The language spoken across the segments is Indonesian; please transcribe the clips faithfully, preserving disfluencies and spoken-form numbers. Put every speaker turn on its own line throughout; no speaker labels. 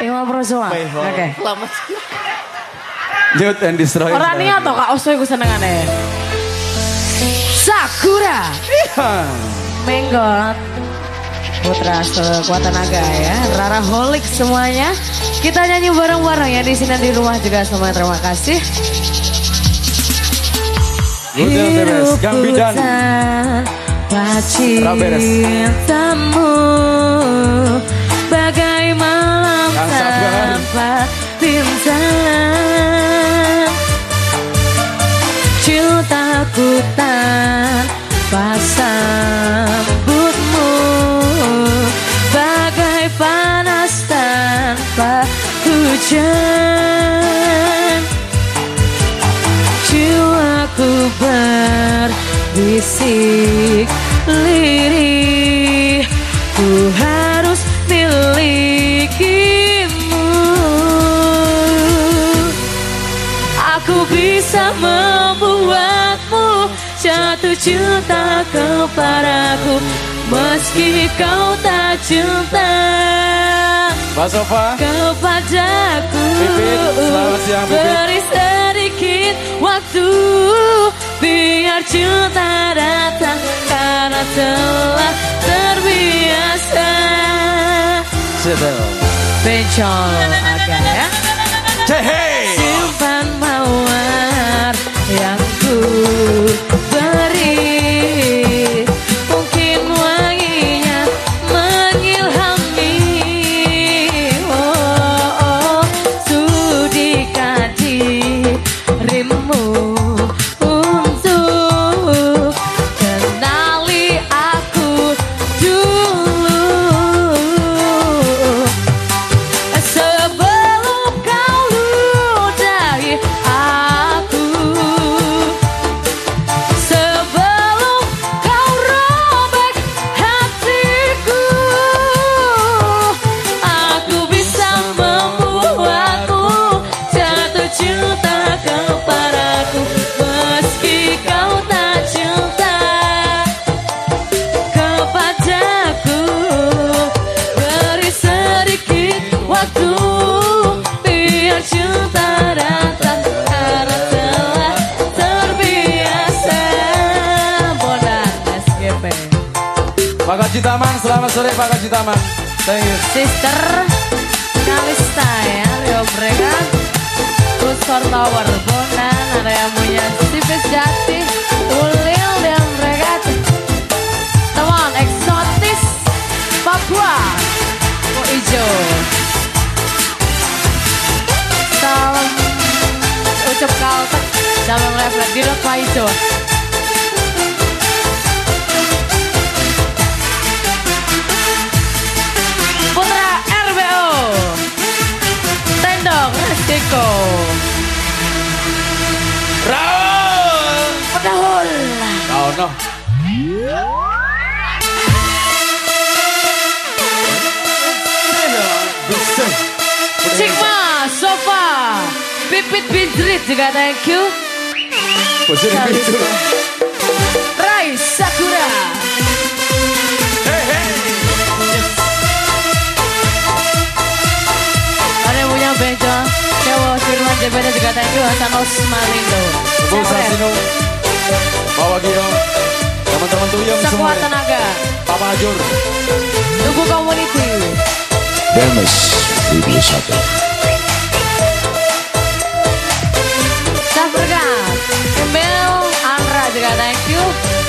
Ima Prosoa. Oke.
Youth and Destroyer.
Orang ini atau Kak Oso iku senengane. Sakura.
Iya.
Menggot. Putra sekuat tenaga ya. Rara Holik semuanya. Kita nyanyi bareng-bareng ya di sini di rumah juga semua. Terima kasih.
Hidup Gambidan.
Cintamu bagai malam tanpa bintang. Cintaku tanpa sambutmu bagai panas tanpa hujan. Jiwaku berbisik lirih, ku harus milikimu. Aku bisa membuatmu jatuh cinta kepadaku, meski kau tak cinta
Mbak Sofa
kepadaku.
Pipit, selamat siang Pipit.
Beri sedikit waktu biar cinta datang, karena telah terbiasa.
Sedel
Bencol agak ya.
Hey.
Simpan mawar yang ku beri, mungkin wanginya mengilhami. Oh, oh, sudikah dirimu untuk kenali aku dulu, sebelum kau ludahi aku, sebelum kau robek hatiku. Aku bisa membuatmu jatuh cinta kepadaku, meski kau tak cinta kepadaku. Beri sedikit waktu biar cinta datang, karena telah terbiasa. Bondan S G P.
Pak Haji Taman, selamat sore Pak Haji Taman. Thank you.
Sister Kalista ya, Rio Brega, Kusor Tower, Bondan, ada yang punya Sipis Jati, Ulil dan Brega, teman eksotis Papua, Kok Ijo. Salam ucap kaltek dalam refleks di Pak Ijo. Putra R B O Tendong Restiko
Raul.
Pedahul
Oh no.
Sigma Sofa Pipit Bidrit juga thank you.
Posisi itu.
Rai Sakura.
Hey hey.
Ada yang punya bejo Dewa Firman J B D juga thank you. Hasan Osmarindo
Bu Sasino, Bawa Gio, teman-teman tuyung semua.
Sekuat tenaga
Papa Ajur.
Tugu Community
Demes Video satu.
Safrgan Email Andra juga thank you.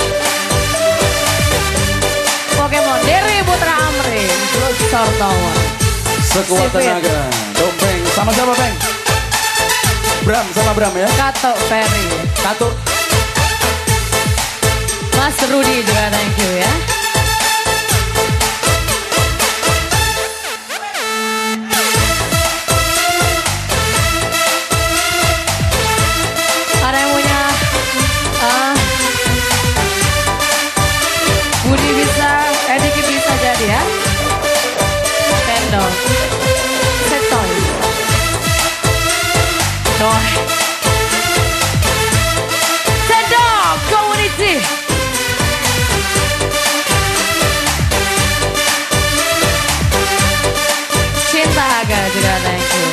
Pokemon Derry Putra Amri Luxor Tower
Sekuat
Sipit.
tenaga. Dompeng sama siapa Bang? Bram sama Bram ya.
Kato Ferry
Satu.
Mas Rudi juga thank you ya. Ada yang punya ah, Budi bisa, Ediki bisa jadi ya. Tendong Setoy Toy Tendong Community. Cinta Aga juga thank you.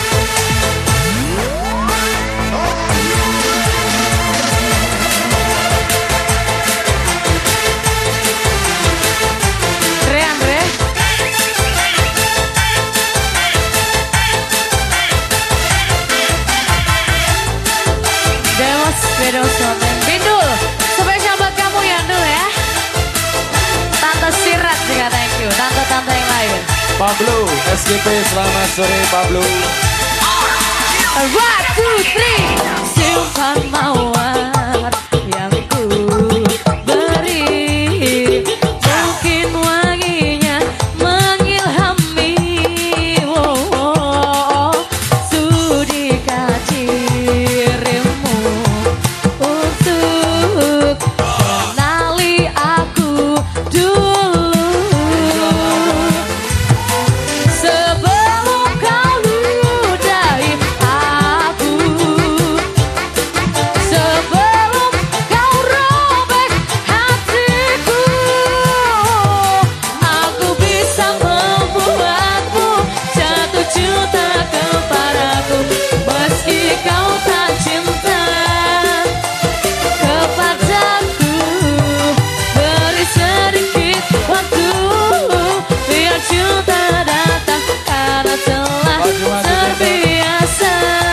Bindul, spesial buat kamu ya dulu ya. Tante Sirat juga thank you. Tante-tante yang lain.
Pablo, S G P selamat sore Pablo.
One, two, three. Simpan mawar yang ku beri, mungkin wanginya mengilhami. Oh, oh, oh. Sudi dirimu untuk kenali aku dulu sebelum kau ludahi aku, sebelum kau robek hatiku. Aku bisa membuatmu jatuh cinta kepadaku meski kau tak cinta kepadaku. Beri sedikit waktu biar cinta datang karena telah terbiasa.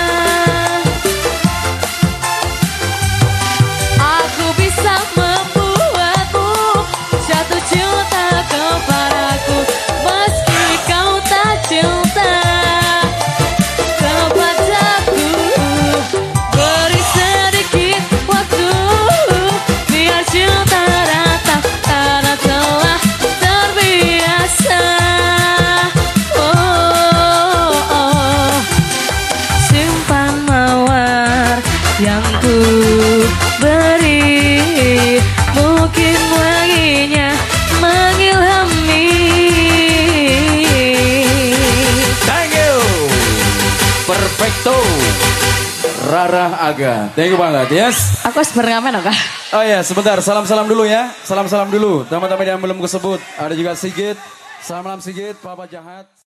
Aku bisa membuatmu jatuh cinta kepadaku meski kau tak cinta kepadaku. Beri sedikit waktu biar cinta datang karena telah terbiasa. Oh, oh. Simpan mawar yang ku beri, mungkin wanginya mengilhami.
Thank you. Perfecto. Rara Aga. Thank you banget, yes.
Aku harus berengamen kah?
Oh ya, sebentar. Salam-salam dulu ya. Salam-salam dulu. Teman-teman yang belum kusebut. Ada juga Sigit. Salam-salam Sigit, Papa Jahat.